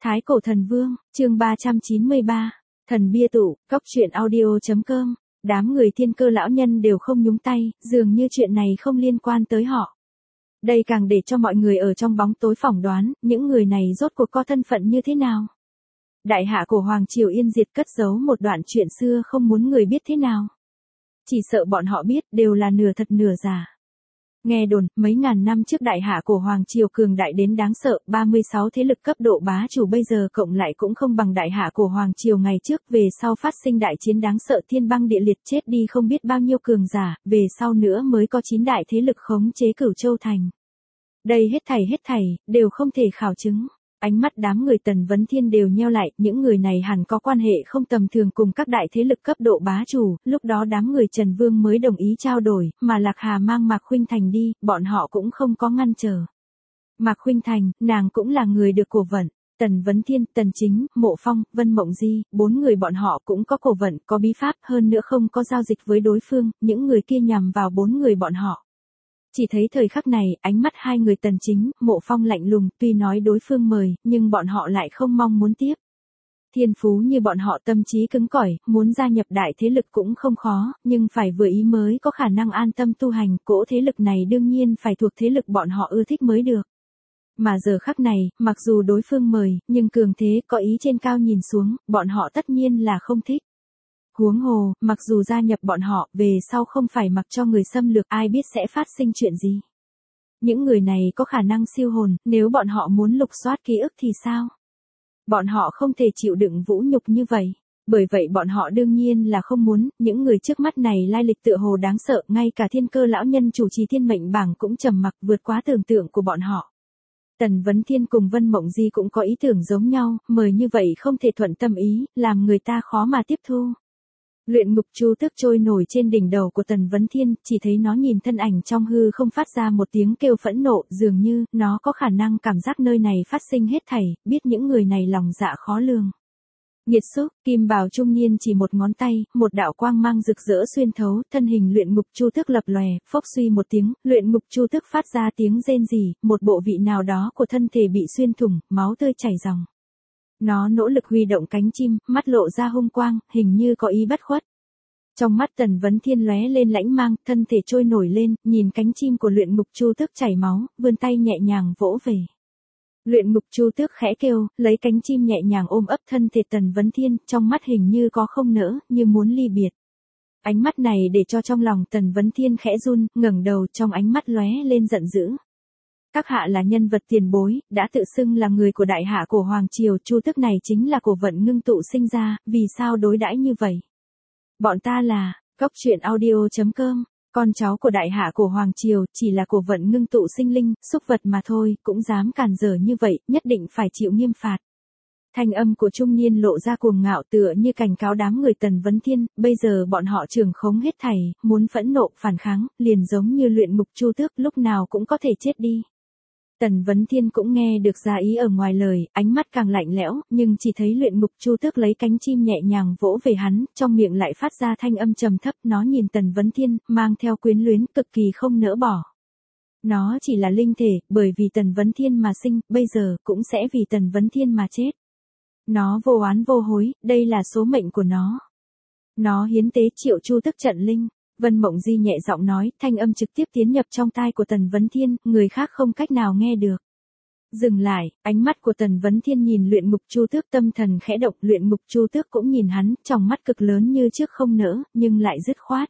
Thái cổ thần vương, chương 393, thần bia tụ, cóc truyện audio.com, đám người thiên cơ lão nhân đều không nhúng tay, dường như chuyện này không liên quan tới họ. Đây càng để cho mọi người ở trong bóng tối phỏng đoán, những người này rốt cuộc có thân phận như thế nào. Đại hạ của Hoàng Triều Yên Diệt cất giấu một đoạn chuyện xưa không muốn người biết thế nào. Chỉ sợ bọn họ biết đều là nửa thật nửa giả. Nghe đồn, mấy ngàn năm trước đại hạ của Hoàng Triều cường đại đến đáng sợ, 36 thế lực cấp độ bá chủ bây giờ cộng lại cũng không bằng đại hạ của Hoàng Triều ngày trước, về sau phát sinh đại chiến đáng sợ thiên băng địa liệt chết đi không biết bao nhiêu cường giả, về sau nữa mới có 9 đại thế lực khống chế Cửu Châu Thành. Đây hết thảy, đều không thể khảo chứng. Ánh mắt đám người Tần Vấn Thiên đều nheo lại, những người này hẳn có quan hệ không tầm thường cùng các đại thế lực cấp độ bá chủ, lúc đó đám người Trần Vương mới đồng ý trao đổi, mà Lạc Hà mang Mạc Khuynh Thành đi, bọn họ cũng không có ngăn trở. Mạc Khuynh Thành, nàng cũng là người được cổ vận, Tần Vấn Thiên, Tần Chính, Mộ Phong, Vân Mộng Di, 4 người bọn họ cũng có cổ vận, có bí pháp, hơn nữa không có giao dịch với đối phương, những người kia nhằm vào 4 người bọn họ. Chỉ thấy thời khắc này, ánh mắt hai người Tần Chính, Mộ Phong lạnh lùng, tuy nói đối phương mời, nhưng bọn họ lại không mong muốn tiếp. Thiên phú như bọn họ tâm trí cứng cỏi, muốn gia nhập đại thế lực cũng không khó, nhưng phải vừa ý mới có khả năng an tâm tu hành, cỗ thế lực này đương nhiên phải thuộc thế lực bọn họ ưa thích mới được. Mà giờ khắc này, mặc dù đối phương mời, nhưng cường thế có ý trên cao nhìn xuống, bọn họ tất nhiên là không thích. Huống hồ, mặc dù gia nhập bọn họ, về sau không phải mặc cho người xâm lược, ai biết sẽ phát sinh chuyện gì. Những người này có khả năng siêu hồn, nếu bọn họ muốn lục soát ký ức thì sao? Bọn họ không thể chịu đựng vũ nhục như vậy. Bởi vậy bọn họ đương nhiên là không muốn, những người trước mắt này lai lịch tựa hồ đáng sợ, ngay cả thiên cơ lão nhân chủ trì thiên mệnh bảng cũng trầm mặc vượt quá tưởng tượng của bọn họ. Tần Vấn Thiên cùng Vân Mộng Di cũng có ý tưởng giống nhau, mời như vậy không thể thuận tâm ý, làm người ta khó mà tiếp thu. Luyện ngục chu tước trôi nổi trên đỉnh đầu của Tần Vấn Thiên, chỉ thấy nó nhìn thân ảnh trong hư không phát ra một tiếng kêu phẫn nộ, dường như, nó có khả năng cảm giác nơi này phát sinh hết thảy, biết những người này lòng dạ khó lường. Nghiệt xúc, kim bào trung niên chỉ một ngón tay, một đạo quang mang rực rỡ xuyên thấu, thân hình luyện ngục chu tước lập lòe, phốc suy một tiếng, luyện ngục chu tước phát ra tiếng rên rỉ, một bộ vị nào đó của thân thể bị xuyên thủng, máu tươi chảy ròng. Nó nỗ lực huy động cánh chim, mắt lộ ra hung quang, hình như có ý bất khuất. Trong mắt Tần Vấn Thiên lóe lên lãnh mang, thân thể trôi nổi lên, nhìn cánh chim của luyện ngục chu tước chảy máu, vươn tay nhẹ nhàng vỗ về. Luyện ngục chu tước khẽ kêu, lấy cánh chim nhẹ nhàng ôm ấp thân thể Tần Vấn Thiên, trong mắt hình như có không nỡ, như muốn ly biệt. Ánh mắt này để cho trong lòng Tần Vấn Thiên khẽ run, ngẩng đầu, trong ánh mắt lóe lên giận dữ. Các hạ là nhân vật tiền bối, đã tự xưng là người của đại hạ của Hoàng Triều, chu tước này chính là cổ vận ngưng tụ sinh ra, vì sao đối đãi như vậy? Bọn ta là, cóc truyện audio.com, con cháu của đại hạ của Hoàng Triều, chỉ là cổ vận ngưng tụ sinh linh, xúc vật mà thôi, cũng dám càn rỡ như vậy, nhất định phải chịu nghiêm phạt. Thanh âm của trung niên lộ ra cuồng ngạo tựa như cảnh cáo đám người Tần Vấn Thiên, bây giờ bọn họ trưởng khống hết thảy, muốn phẫn nộ, phản kháng, liền giống như luyện ngục chu tước lúc nào cũng có thể chết đi. Tần Vấn Thiên cũng nghe được ra ý ở ngoài lời, ánh mắt càng lạnh lẽo, nhưng chỉ thấy luyện ngục chu tước lấy cánh chim nhẹ nhàng vỗ về hắn, trong miệng lại phát ra thanh âm trầm thấp, nó nhìn Tần Vấn Thiên, mang theo quyến luyến, cực kỳ không nỡ bỏ. Nó chỉ là linh thể, bởi vì Tần Vấn Thiên mà sinh, bây giờ, cũng sẽ vì Tần Vấn Thiên mà chết. Nó vô oán vô hối, đây là số mệnh của nó. Nó hiến tế triệu chu tước trận linh. Vân Mộng Di nhẹ giọng nói, thanh âm trực tiếp tiến nhập trong tai của Tần Vấn Thiên, người khác không cách nào nghe được. Dừng lại, ánh mắt của Tần Vấn Thiên nhìn luyện ngục chu tước, tâm thần khẽ động, luyện ngục chu tước cũng nhìn hắn, trong mắt cực lớn như trước không nỡ, nhưng lại dứt khoát.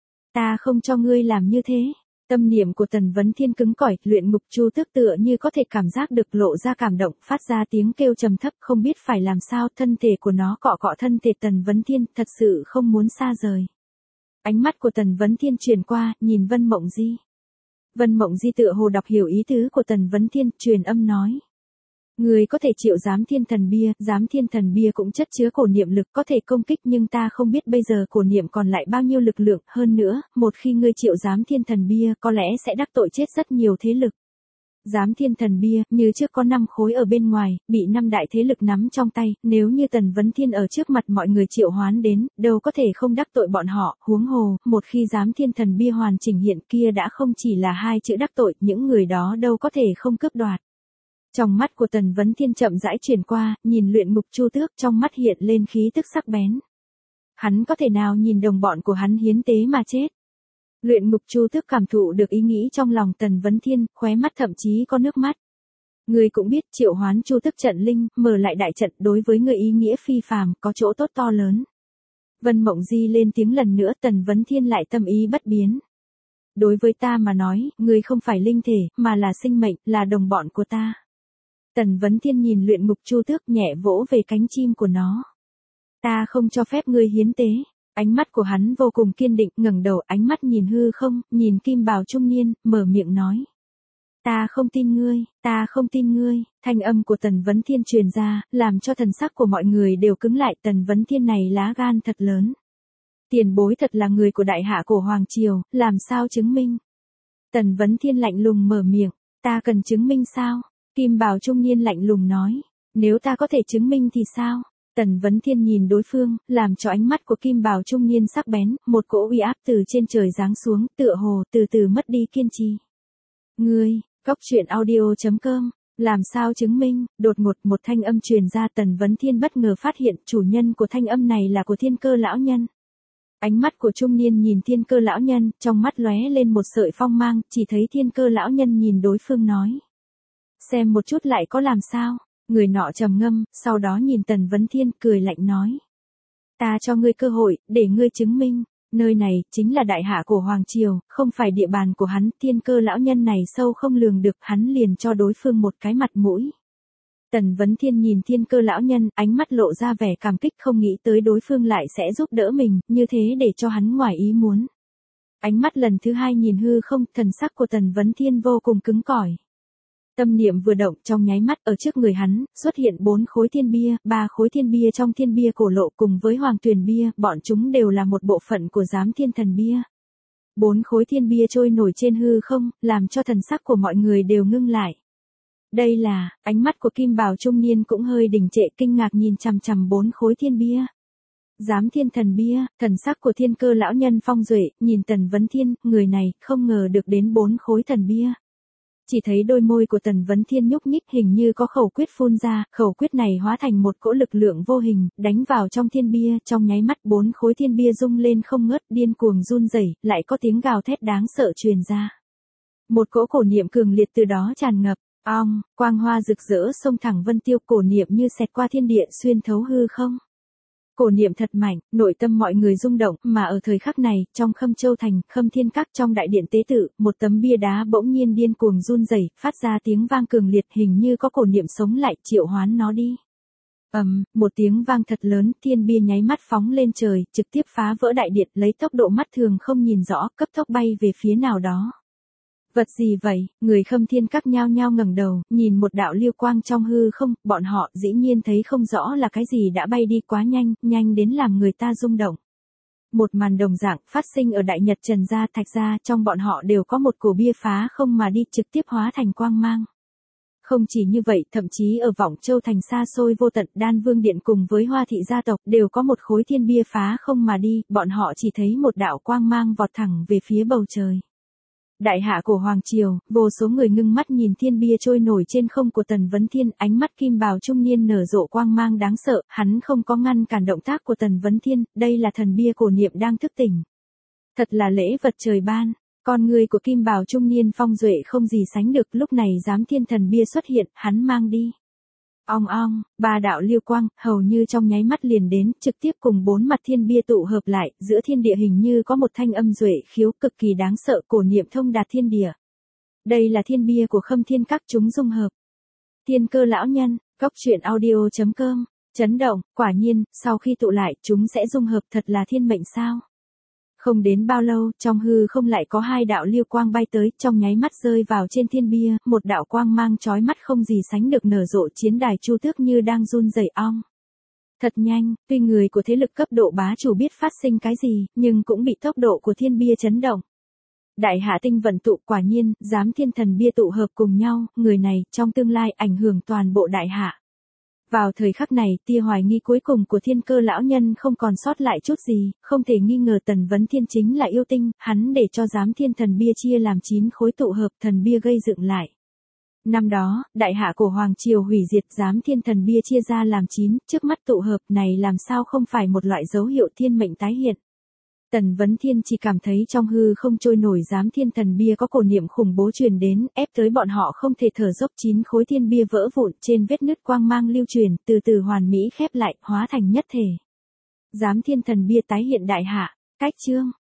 Ta không cho ngươi làm như thế. Tâm niệm của Tần Vấn Thiên cứng cỏi, luyện ngục chu tước tựa như có thể cảm giác được lộ ra cảm động, phát ra tiếng kêu trầm thấp, không biết phải làm sao, thân thể của nó cọ cọ thân thể Tần Vấn Thiên, thật sự không muốn xa rời. Ánh mắt của Tần Vấn Thiên truyền qua, nhìn Vân Mộng Di. Vân Mộng Di tựa hồ đọc hiểu ý tứ của Tần Vấn Thiên, truyền âm nói. Người có thể triệu giám thiên thần bia cũng chất chứa cổ niệm lực có thể công kích, nhưng ta không biết bây giờ cổ niệm còn lại bao nhiêu lực lượng, hơn nữa, một khi ngươi triệu giám thiên thần bia có lẽ sẽ đắc tội chết rất nhiều thế lực. Giám thiên thần bia, như trước có 5 khối ở bên ngoài, bị 5 đại thế lực nắm trong tay, nếu như Tần Vấn Thiên ở trước mặt mọi người triệu hoán đến, đâu có thể không đắc tội bọn họ, huống hồ, một khi giám thiên thần bia hoàn chỉnh hiện kia đã không chỉ là 2 chữ đắc tội, những người đó đâu có thể không cướp đoạt. Trong mắt của Tần Vấn Thiên chậm rãi chuyển qua, nhìn luyện ngục Chu Tước, trong mắt hiện lên khí tức sắc bén. Hắn có thể nào nhìn đồng bọn của hắn hiến tế mà chết? Luyện ngục Chu Tước cảm thụ được ý nghĩ trong lòng Tần Vấn Thiên, khóe mắt thậm chí có nước mắt. Ngươi cũng biết triệu hoán Chu Tước trận linh, mở lại đại trận đối với người ý nghĩa phi phàm, có chỗ tốt to lớn. Vân Mộng Di lên tiếng lần nữa, Tần Vấn Thiên lại tâm ý bất biến. Đối với ta mà nói, ngươi không phải linh thể, mà là sinh mệnh, là đồng bọn của ta. Tần Vấn Thiên nhìn luyện ngục Chu Tước nhẹ vỗ về cánh chim của nó. Ta không cho phép ngươi hiến tế. Ánh mắt của hắn vô cùng kiên định, ngẩng đầu ánh mắt nhìn hư không, nhìn kim bào trung niên, mở miệng nói. Ta không tin ngươi, ta không tin ngươi. Thanh âm của Tần Vấn Thiên truyền ra, làm cho thần sắc của mọi người đều cứng lại. Tần Vấn Thiên này lá gan thật lớn. Tiền bối thật là người của đại hạ cổ Hoàng Triều, làm sao chứng minh? Tần Vấn Thiên lạnh lùng mở miệng, ta cần chứng minh sao? Kim bào trung niên lạnh lùng nói, nếu ta có thể chứng minh thì sao? Tần Vấn Thiên nhìn đối phương, làm cho ánh mắt của kim bào trung niên sắc bén, một cỗ uy áp từ trên trời giáng xuống, tựa hồ từ từ mất đi kiên trì. Ngươi, Cốc Truyện Audio.com, làm sao chứng minh? Đột ngột một thanh âm truyền ra, Tần Vấn Thiên bất ngờ phát hiện chủ nhân của thanh âm này là của Thiên Cơ lão nhân. Ánh mắt của trung niên nhìn Thiên Cơ lão nhân, trong mắt lóe lên một sợi phong mang, chỉ thấy Thiên Cơ lão nhân nhìn đối phương nói. Xem một chút lại có làm sao? Người nọ trầm ngâm, sau đó nhìn Tần Vấn Thiên cười lạnh nói. Ta cho ngươi cơ hội, để ngươi chứng minh. Nơi này, chính là đại hạ cổ Hoàng Triều, không phải địa bàn của hắn. Thiên Cơ lão nhân này sâu không lường được, hắn liền cho đối phương một cái mặt mũi. Tần Vấn Thiên nhìn Thiên Cơ lão nhân, ánh mắt lộ ra vẻ cảm kích, không nghĩ tới đối phương lại sẽ giúp đỡ mình, như thế để cho hắn ngoài ý muốn. Ánh mắt lần thứ hai nhìn hư không, thần sắc của Tần Vấn Thiên vô cùng cứng cỏi. Tâm niệm vừa động, trong nháy mắt ở trước người hắn, xuất hiện 4 khối thiên bia, 3 khối thiên bia trong thiên bia cổ lộ cùng với hoàng tuyền bia, bọn chúng đều là một bộ phận của giám thiên thần bia. 4 khối thiên bia trôi nổi trên hư không, làm cho thần sắc của mọi người đều ngưng lại. Đây là, ánh mắt của kim bào trung niên cũng hơi đình trệ, kinh ngạc nhìn chằm chằm 4 khối thiên bia. Giám thiên thần bia, thần sắc của Thiên Cơ lão nhân phong duệ, nhìn Tần Vấn Thiên, người này, không ngờ được đến 4 khối thần bia. Chỉ thấy đôi môi của Tần Vấn Thiên nhúc nhích, hình như có khẩu quyết phun ra, khẩu quyết này hóa thành một cỗ lực lượng vô hình, đánh vào trong thiên bia, trong nháy mắt 4 khối thiên bia rung lên không ngớt, điên cuồng run rẩy, lại có tiếng gào thét đáng sợ truyền ra. Một cỗ cổ niệm cường liệt từ đó tràn ngập, quang hoa rực rỡ xông thẳng vân tiêu, cổ niệm như xẹt qua thiên địa xuyên thấu hư không. Cổ niệm thật mạnh, nội tâm mọi người rung động, mà ở thời khắc này, trong Khâm Châu thành, Khâm Thiên Các trong đại điện tế tự, một tấm bia đá bỗng nhiên điên cuồng run rẩy, phát ra tiếng vang cường liệt, hình như có cổ niệm sống lại, triệu hoán nó đi. Một tiếng vang thật lớn, thiên bia nháy mắt phóng lên trời, trực tiếp phá vỡ đại điện, lấy tốc độ mắt thường không nhìn rõ, cấp tốc bay về phía nào đó. Vật gì vậy? Người Khâm Thiên Các nhao nhao ngẩng đầu, nhìn một đạo liêu quang trong hư không, bọn họ dĩ nhiên thấy không rõ là cái gì đã bay đi quá nhanh, nhanh đến làm người ta rung động. Một màn đồng dạng phát sinh ở Đại Nhật Trần gia, Thạch gia, trong bọn họ đều có một cổ bia phá không mà đi, trực tiếp hóa thành quang mang. Không chỉ như vậy, thậm chí ở Vọng Châu thành xa xôi vô tận, Đan Vương điện cùng với Hoa thị gia tộc đều có một khối thiên bia phá không mà đi, bọn họ chỉ thấy một đạo quang mang vọt thẳng về phía bầu trời. Đại hạ cổ Hoàng Triều, vô số người ngưng mắt nhìn thiên bia trôi nổi trên không của Tần Vấn Thiên, ánh mắt kim bào trung niên nở rộ quang mang đáng sợ, hắn không có ngăn cản động tác của Tần Vấn Thiên, đây là thần bia cổ niệm đang thức tỉnh. Thật là lễ vật trời ban, con người của kim bào trung niên phong duệ không gì sánh được, lúc này giám thiên thần bia xuất hiện, hắn mang đi. Ba đạo liêu quang, hầu như trong nháy mắt liền đến, trực tiếp cùng 4 mặt thiên bia tụ hợp lại, giữa thiên địa hình như có một thanh âm duệ khiếu cực kỳ đáng sợ, cổ niệm thông đạt thiên địa. Đây là thiên bia của Khâm Thiên Các, chúng dung hợp. Thiên Cơ lão nhân, Cốc Truyện Audio.com, chấn động, quả nhiên, sau khi tụ lại, chúng sẽ dung hợp, thật là thiên mệnh sao? Không đến bao lâu, trong hư không lại có 2 đạo liêu quang bay tới, trong nháy mắt rơi vào trên thiên bia, một đạo quang mang chói mắt không gì sánh được nở rộ, chiến đài Chu Tước như đang run rẩy Thật nhanh, tuy người của thế lực cấp độ bá chủ biết phát sinh cái gì, nhưng cũng bị tốc độ của thiên bia chấn động. Đại hạ tinh vận tụ, quả nhiên, giám thiên thần bia tụ hợp cùng nhau, người này, trong tương lai ảnh hưởng toàn bộ đại hạ. Vào thời khắc này, tia hoài nghi cuối cùng của Thiên Cơ lão nhân không còn sót lại chút gì, không thể nghi ngờ Tần Vấn Thiên chính là yêu tinh, hắn để cho giám thiên thần bia chia làm 9 khối tụ hợp, thần bia gây dựng lại. Năm đó, đại hạ của Hoàng Triều hủy diệt, giám thiên thần bia chia ra làm 9, trước mắt tụ hợp này làm sao không phải một loại dấu hiệu thiên mệnh tái hiện. Tần Vấn Thiên chỉ cảm thấy trong hư không trôi nổi giám thiên thần bia có cổ niệm khủng bố truyền đến, ép tới bọn họ không thể thở dốc. 9 khối thiên bia vỡ vụn, trên vết nứt quang mang lưu truyền, từ từ hoàn mỹ khép lại, hóa thành nhất thể. Giám thiên thần bia tái hiện đại hạ, cách chương.